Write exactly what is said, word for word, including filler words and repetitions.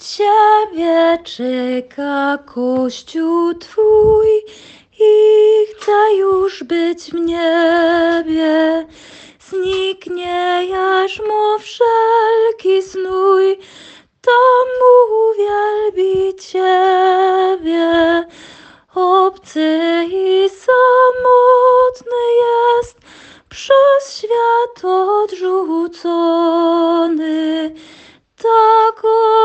Ciebie czeka Kościół Twój i chce już być w niebie. Zniknie jarzmo wszelki znój, tam uwielbi Ciebie. Obcy i samotny jest, przez świat odrzucony, tak